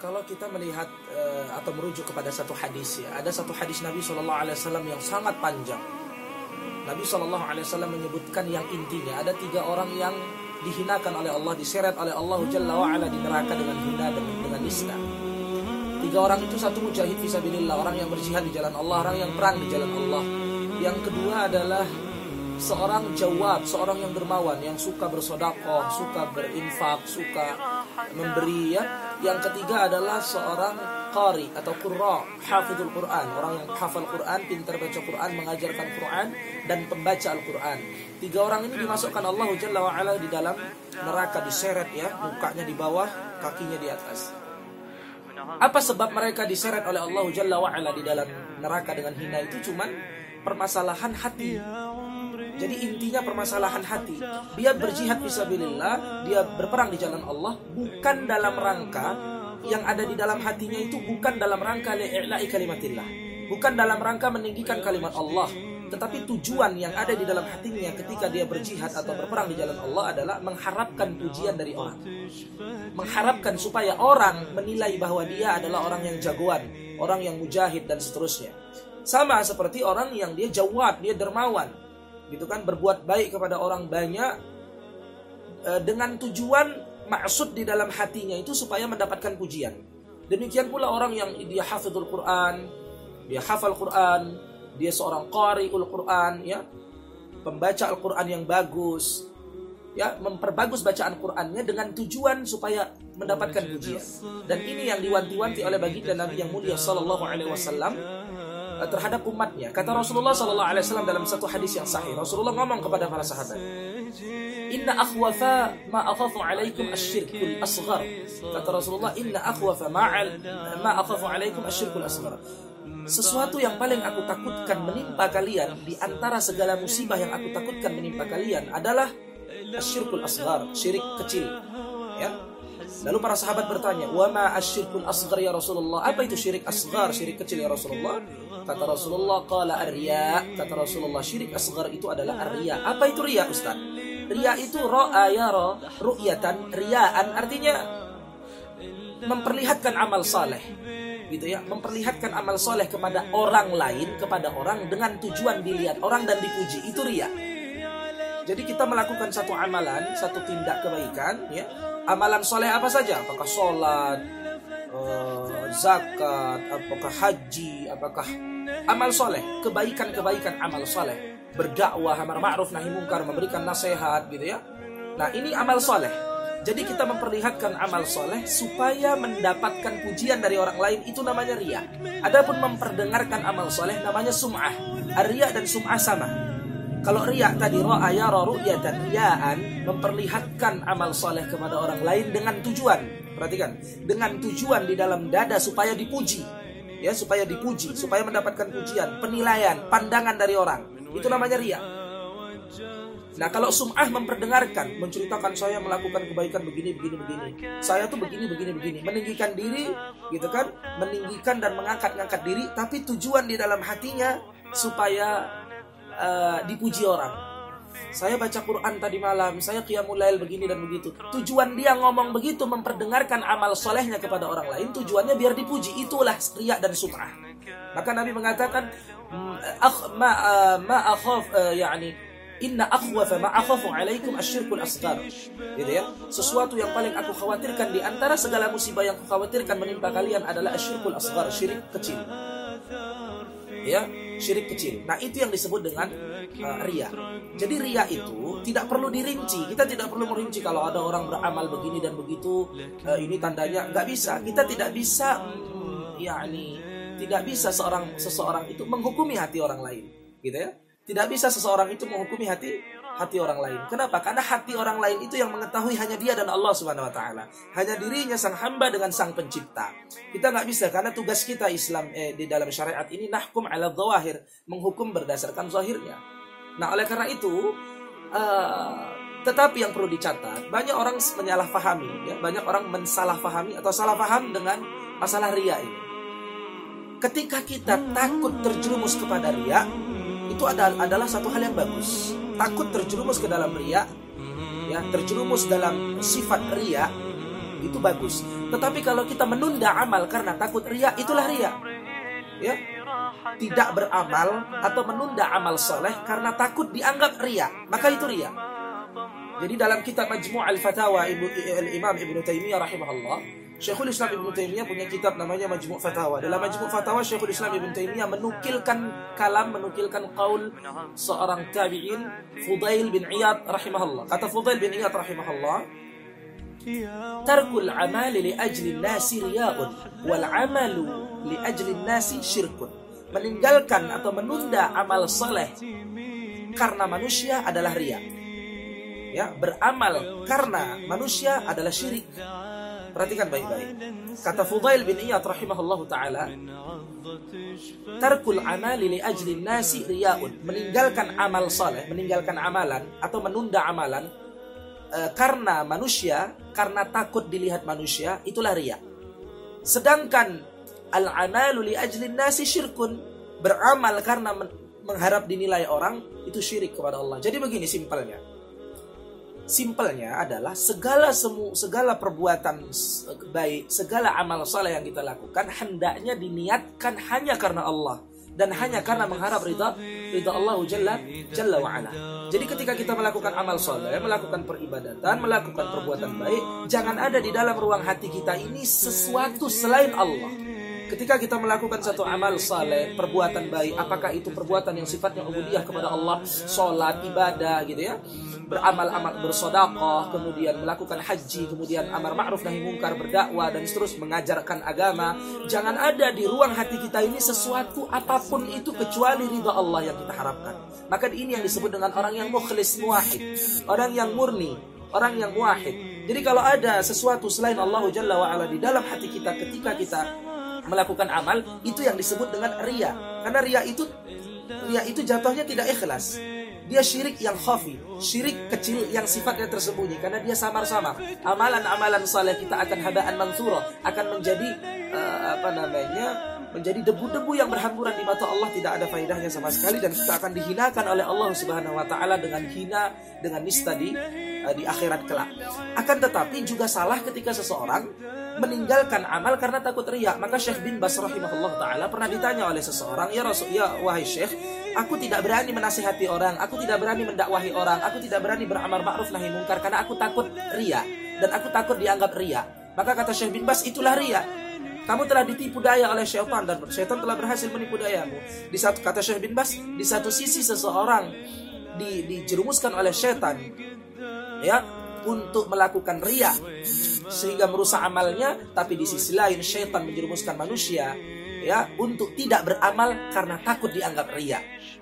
Kalau kita melihat atau merujuk kepada satu hadis, ya, ada satu hadis Nabi SAW yang sangat panjang. Nabi SAW menyebutkan yang intinya ada 3 orang yang dihinakan oleh Allah, diseret oleh Allah Jalla wa'ala di neraka dengan hina dengan nista. 3 orang itu, satu mujahid fisabilillah, orang yang berjihad di jalan Allah, orang yang perang di jalan Allah. Yang kedua adalah seorang jawab, seorang yang dermawan, yang suka bersedekah, suka berinfak, suka memberi, ya. Yang ketiga adalah seorang qari atau qurra, hafizul Quran, orang yang hafal Quran, pintar baca Quran, mengajarkan Quran, dan pembaca Al-Quran. 3 orang ini dimasukkan Allah Jalla wa'ala di dalam neraka, diseret, ya, mukanya di bawah, kakinya di atas. Apa sebab mereka diseret oleh Allah Jalla wa'ala di dalam neraka dengan hina? Itu cuman permasalahan hati. Jadi intinya permasalahan hati. Dia berjihad fisabilillah, dia berperang di jalan Allah, bukan dalam rangka yang ada di dalam hatinya itu, bukan dalam rangka li'i'la'i kalimatillah, bukan dalam rangka meninggikan kalimat Allah, tetapi tujuan yang ada di dalam hatinya ketika dia berjihad atau berperang di jalan Allah adalah mengharapkan pujian dari orang, mengharapkan supaya orang menilai bahwa dia adalah orang yang jagoan, orang yang mujahid, dan seterusnya. Sama seperti orang yang dia jawad, dia dermawan, gitu kan, berbuat baik kepada orang banyak dengan tujuan maksud di dalam hatinya itu supaya mendapatkan pujian. Demikian pula orang yang dia hafizul Quran, dia hafal Quran, dia seorang qari'ul Quran, ya, pembaca Al-Quran yang bagus, ya, memperbagus bacaan Qurannya dengan tujuan supaya mendapatkan pujian. Dan ini yang diwanti-wanti oleh baginda Nabi yang mulia sallallahu alaihi wasallam terhadap umatnya. Kata Rasulullah sallallahu alaihi wasallam dalam satu hadis yang sahih, Rasulullah ngomong kepada para sahabat, "Inna akhwafa ma akhafu alaikum asyirkul asghar." Kata Rasulullah, "Inna akhwafa ma akhafu alaikum asyirkul asghar." Sesuatu yang paling aku takutkan menimpa kalian di antara segala musibah yang aku takutkan menimpa kalian adalah asyirkul asghar, syirik kecil, ya. Lalu para sahabat bertanya, "Wa ma asyirkul asghar ya Rasulullah?" Apa itu syirik asghar, syirik kecil ya Rasulullah? Kata Rasulullah, qala ar-riya. Kata Rasulullah, syirik asghar itu adalah ar-riya. Apa itu riya, Ustaz? Riya itu ra'a yara ru'yatan, riyaan artinya memperlihatkan amal saleh, gitu ya, memperlihatkan amal saleh kepada orang lain, kepada orang dengan tujuan dilihat orang dan dipuji. Itu riya. Jadi kita melakukan satu amalan, satu tindak kebaikan, ya. Amalan soleh apa saja? Apakah sholat, zakat, apakah haji, apakah amal soleh, kebaikan-kebaikan amal soleh, berdakwah, amar ma'ruf nahi mungkar, memberikan nasihat, gitu ya. Nah, ini amal soleh. Jadi kita memperlihatkan amal soleh supaya mendapatkan pujian dari orang lain, itu namanya riya. Adapun memperdengarkan amal soleh namanya sum'ah. Riya dan sum'ah sama. Kalau riya tadi ra'a yara ru'yatan, riyaan, memperlihatkan amal soleh kepada orang lain dengan tujuan, perhatikan, dengan tujuan di dalam dada supaya dipuji, ya, supaya dipuji, supaya mendapatkan pujian, penilaian, pandangan dari orang, itu namanya riya. Nah, kalau sum'ah memperdengarkan, menceritakan saya melakukan kebaikan begini, saya tuh begini, meninggikan diri, gitu kan, meninggikan dan mengangkat diri, tapi tujuan di dalam hatinya supaya dipuji orang. Saya baca Quran tadi malam, saya qiyamul lail begini dan begitu. Tujuan dia ngomong begitu, memperdengarkan amal solehnya kepada orang lain, tujuannya biar dipuji. Itulah riya dan sum'ah. Maka Nabi mengatakan, inna akhwafa ma akhafu alaikum asyirkul asghar, gitu ya. Sesuatu yang paling aku khawatirkan di antara segala musibah yang aku khawatirkan menimpa kalian adalah asyirkul asghar, syirik kecil, ya, syirik kecil. Nah, itu yang disebut dengan riya. Jadi riya itu tidak perlu dirinci. Kita tidak perlu merinci kalau ada orang beramal begini dan begitu, ini tandanya. Nggak bisa. Kita tidak bisa, tidak bisa seseorang itu menghukumi hati orang lain, gitu ya. Tidak bisa seseorang itu menghukumi hati orang lain. Kenapa? Karena hati orang lain itu yang mengetahui hanya dia dan Allah Subhanahu wa taala. Hanya dirinya sang hamba dengan sang pencipta. Kita nggak bisa, karena tugas kita Islam di dalam syariat ini nahkum ala dhawahir, menghukum berdasarkan zahirnya. Nah, oleh karena itu tetapi yang perlu dicatat, banyak orang menyalahfahami, ya, banyak orang mensalahfahami atau salah paham dengan masalah riya ini. Ketika kita takut terjerumus kepada riya, itu adalah satu hal yang bagus. Takut terjerumus ke dalam riya, ya, terjerumus dalam sifat riya, itu bagus. Tetapi kalau kita menunda amal karena takut riya, itulah riya. Ya, tidak beramal atau menunda amal soleh karena takut dianggap riya, maka itu riya. Jadi dalam kitab Majmu' al-Fatawa Imam Ibnu Taimiyah rahimahullah, Syekhul Islam Ibnu Taimiyah punya kitab namanya Majmu' Fatawa. Dalam Majmu' Fatawa Syekhul Islam Ibnu Taimiyah menukilkan qaul seorang tabi'in, Fudail bin Iyad rahimahullah. Kata Fudail bin Iyad rahimahullah, tarkul amali li ajli nasi riya'un wal amalu li ajli nasi syirkun. Meninggalkan atau menunda amal soleh karena manusia adalah riya. Ya, beramal karena manusia adalah syirik. Perhatikan baik-baik. Kata Fudail bin Iyad rahimahullahu taala, tarkul amali li ajli nasi riya'un. Meninggalkan amal soleh, meninggalkan amalan atau menunda amalan karena manusia, karena takut dilihat manusia, itulah riya. Sedangkan al-amalu li ajli nasi syirkun, beramal karena mengharap dinilai orang, itu syirik kepada Allah. Jadi begini simpelnya adalah segala perbuatan baik, segala amal saleh yang kita lakukan hendaknya diniatkan hanya karena Allah dan hanya karena mengharap ridha Allah Jalla wa ala. Jadi ketika kita melakukan amal saleh, melakukan peribadatan, melakukan perbuatan baik, jangan ada di dalam ruang hati kita ini sesuatu selain Allah. Ketika kita melakukan satu amal saleh, perbuatan baik, apakah itu perbuatan yang sifatnya ubudiyah kepada Allah, sholat, ibadah gitu ya, beramal-amal, bersedekah, kemudian melakukan haji, kemudian amar ma'ruf nahi mungkar, berdakwah dan seterusnya, mengajarkan agama, jangan ada di ruang hati kita ini sesuatu apapun itu kecuali ridha Allah yang kita harapkan. Maka ini yang disebut dengan orang yang mukhlis muwahhid, orang yang murni, orang yang muwahhid. Jadi kalau ada sesuatu selain Allah Jalla wa ala di dalam hati kita ketika kita melakukan amal, itu yang disebut dengan riya. Karena riya itu jatuhnya tidak ikhlas. Dia syirik yang khafi, syirik kecil yang sifatnya tersembunyi, karena dia samar-samar. Amalan-amalan saleh kita akan haba'an mansura, akan menjadi menjadi debu-debu yang berhamburan di mata Allah, tidak ada faedahnya sama sekali, dan kita akan dihinakan oleh Allah Subhanahu wa taala dengan hina, dengan nista di akhirat kelak. Akan tetapi juga salah ketika seseorang meninggalkan amal karena takut riya. Maka Syekh bin Baz rahimahullah taala pernah ditanya oleh seseorang, ya wahai Syekh, aku tidak berani menasihati orang, aku tidak berani mendakwahi orang, aku tidak berani beramar ma'ruf nahi mungkar karena aku takut riya dan aku takut dianggap riya. Maka kata Syekh bin Baz, itulah riya. Kamu telah ditipu daya oleh syaitan dan syaitan telah berhasil menipu dayamu. Kata Syekh bin Baz, di satu sisi seseorang dijerumuskan oleh syaitan ya untuk melakukan riya sehingga merusak amalnya, tapi di sisi lain syaitan menjerumuskan manusia ya untuk tidak beramal karena takut dianggap riya.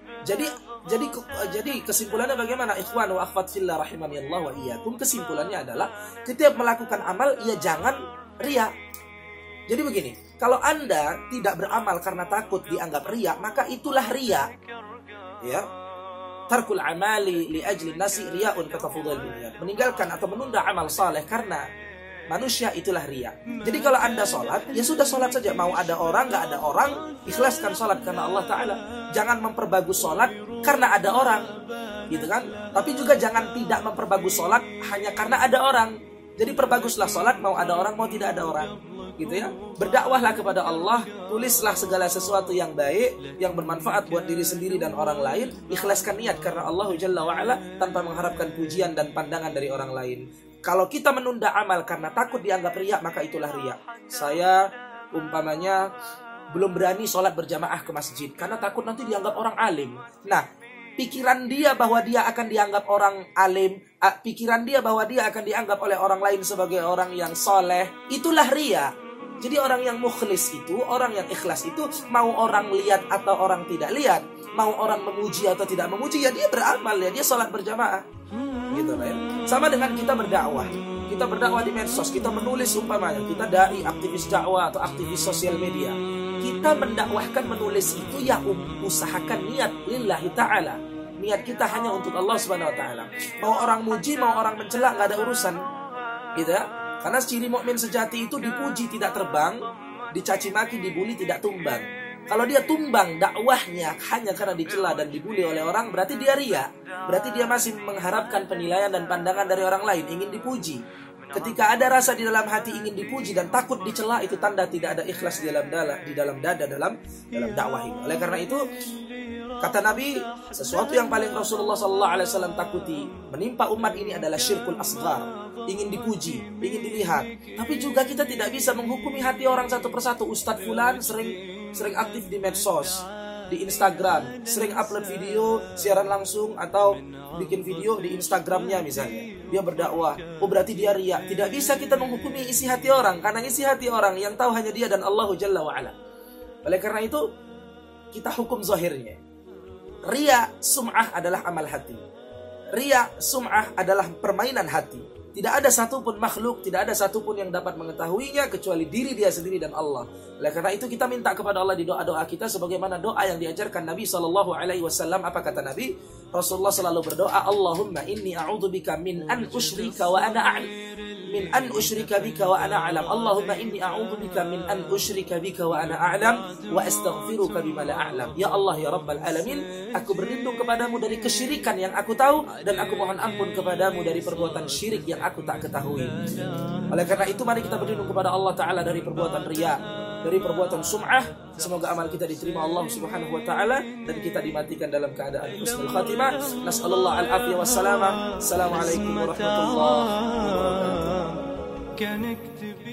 Jadi kesimpulannya bagaimana ikhwan wa akhwat fillah rahimani Allah wa iyyakum? Kesimpulannya adalah setiap melakukan amal ya jangan riya. Jadi begini, kalau Anda tidak beramal karena takut dianggap riya, maka itulah riya. Ya. Tarkul amali li ajli nasi riya'un, kata Fudail bin Iyad. Meninggalkan atau menunda amal saleh karena manusia, itulah riya. Jadi kalau Anda sholat, ya sudah sholat saja. Mau ada orang, nggak ada orang, ikhlaskan sholat karena Allah Ta'ala. Jangan memperbagus sholat karena ada orang, gitu kan? Tapi juga jangan tidak memperbagus sholat hanya karena ada orang. Jadi perbaguslah sholat, mau ada orang, mau tidak ada orang, gitu ya. Berdakwahlah kepada Allah, tulislah segala sesuatu yang baik, yang bermanfaat buat diri sendiri dan orang lain. Ikhlaskan niat karena Allah Jalla wa'ala tanpa mengharapkan pujian dan pandangan dari orang lain. Kalau kita menunda amal karena takut dianggap riya, maka itulah riya. Saya umpamanya belum berani sholat berjamaah ke masjid karena takut nanti dianggap orang alim. Nah, pikiran dia bahwa dia akan dianggap orang alim, pikiran dia bahwa dia akan dianggap oleh orang lain sebagai orang yang soleh, itulah riya. Jadi orang yang mukhlis itu, orang yang ikhlas itu, mau orang lihat atau orang tidak lihat, mau orang memuji atau tidak memuji, ya dia beramal, ya dia sholat berjamaah, gitu lah ya. Sama dengan kita berdakwah. Kita berdakwah di medsos, kita menulis umpamanya, kita dai, aktivis dakwah atau aktivis sosial media. Kita mendakwahkan, menulis itu ya usahakan niat lillahi ta'ala. Niat kita hanya untuk Allah Subhanahu wa taala. Mau orang muji, mau orang mencela, enggak ada urusan. Gitu ya. Karena ciri mukmin sejati itu dipuji tidak terbang, dicaci maki, dibuli tidak tumbang. Kalau dia tumbang dakwahnya hanya karena dicela dan dibuli oleh orang, berarti dia riya. Berarti dia masih mengharapkan penilaian dan pandangan dari orang lain, ingin dipuji. Ketika ada rasa di dalam hati ingin dipuji dan takut dicela, itu tanda tidak ada ikhlas di dalam dada dalam dakwah ini. Oleh karena itu, kata Nabi, sesuatu yang paling Rasulullah SAW takuti menimpa umat ini adalah syirkul asghar, ingin dipuji, ingin dilihat. Tapi juga kita tidak bisa menghukumi hati orang satu persatu. Ustadz Fulan sering aktif di medsos, di Instagram, sering upload video siaran langsung atau bikin video di Instagramnya misalnya. Dia berdakwah, oh berarti dia riya. Tidak bisa kita menghukumi isi hati orang, karena isi hati orang yang tahu hanya dia dan Allahu Jalla wa'ala. Oleh karena itu, kita hukum zahirnya. Riya, sum'ah adalah amal hati. Riya, sum'ah adalah permainan hati. Tidak ada satupun makhluk, tidak ada satupun yang dapat mengetahuinya kecuali diri dia sendiri dan Allah. Oleh karena itu kita minta kepada Allah di doa-doa kita sebagaimana doa yang diajarkan Nabi SAW. Apa kata Nabi? Rasulullah selalu berdoa, Allahumma inni a'udzubika min an usyrika wa ana a'lam. Min an usyrika bika wa ana a'lam. Allahumma inni a'udzubika min an usyrika bika wa ana a'lam wa astaghfiruka bima la a'lam. Ya Allah ya Rabbal alamin, aku berlindung kepadamu dari kesyirikan yang aku tahu, dan aku mohon ampun kepadamu dari perbuatan syirik yang aku tak ketahui. Oleh karena itu mari kita berlindung kepada Allah Ta'ala dari perbuatan riya, dari perbuatan sum'ah. Semoga amal kita diterima Allah Subhanahu wa Ta'ala dan kita dimatikan dalam keadaan husnul khatimah. Nas'alullah al-afiyah wassalamah. Assalamualaikum warahmatullahi wabarakatuh.